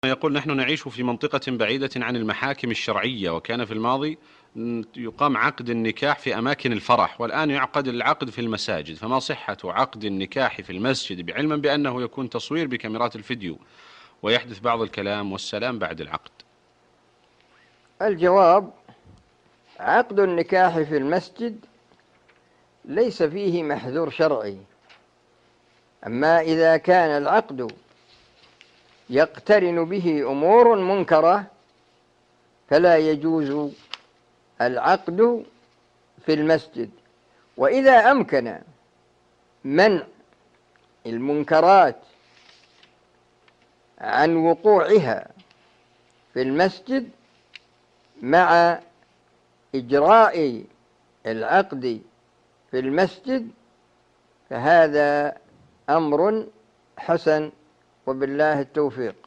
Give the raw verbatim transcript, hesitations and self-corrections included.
يقول: نحن نعيش في منطقة بعيدة عن المحاكم الشرعية، وكان في الماضي يقام عقد النكاح في أماكن الفرح، والآن يعقد العقد في المساجد، فما صحة عقد النكاح في المسجد، بعلما بأنه يكون تصوير بكاميرات الفيديو ويحدث بعض الكلام والسلام بعد العقد؟ الجواب: عقد النكاح في المسجد ليس فيه محذور شرعي. أما إذا كان العقد يقترن به أمور منكرة فلا يجوز العقد في المسجد. وإذا أمكن منع المنكرات عن وقوعها في المسجد مع إجراء العقد في المسجد فهذا أمر حسن، وبالله التوفيق.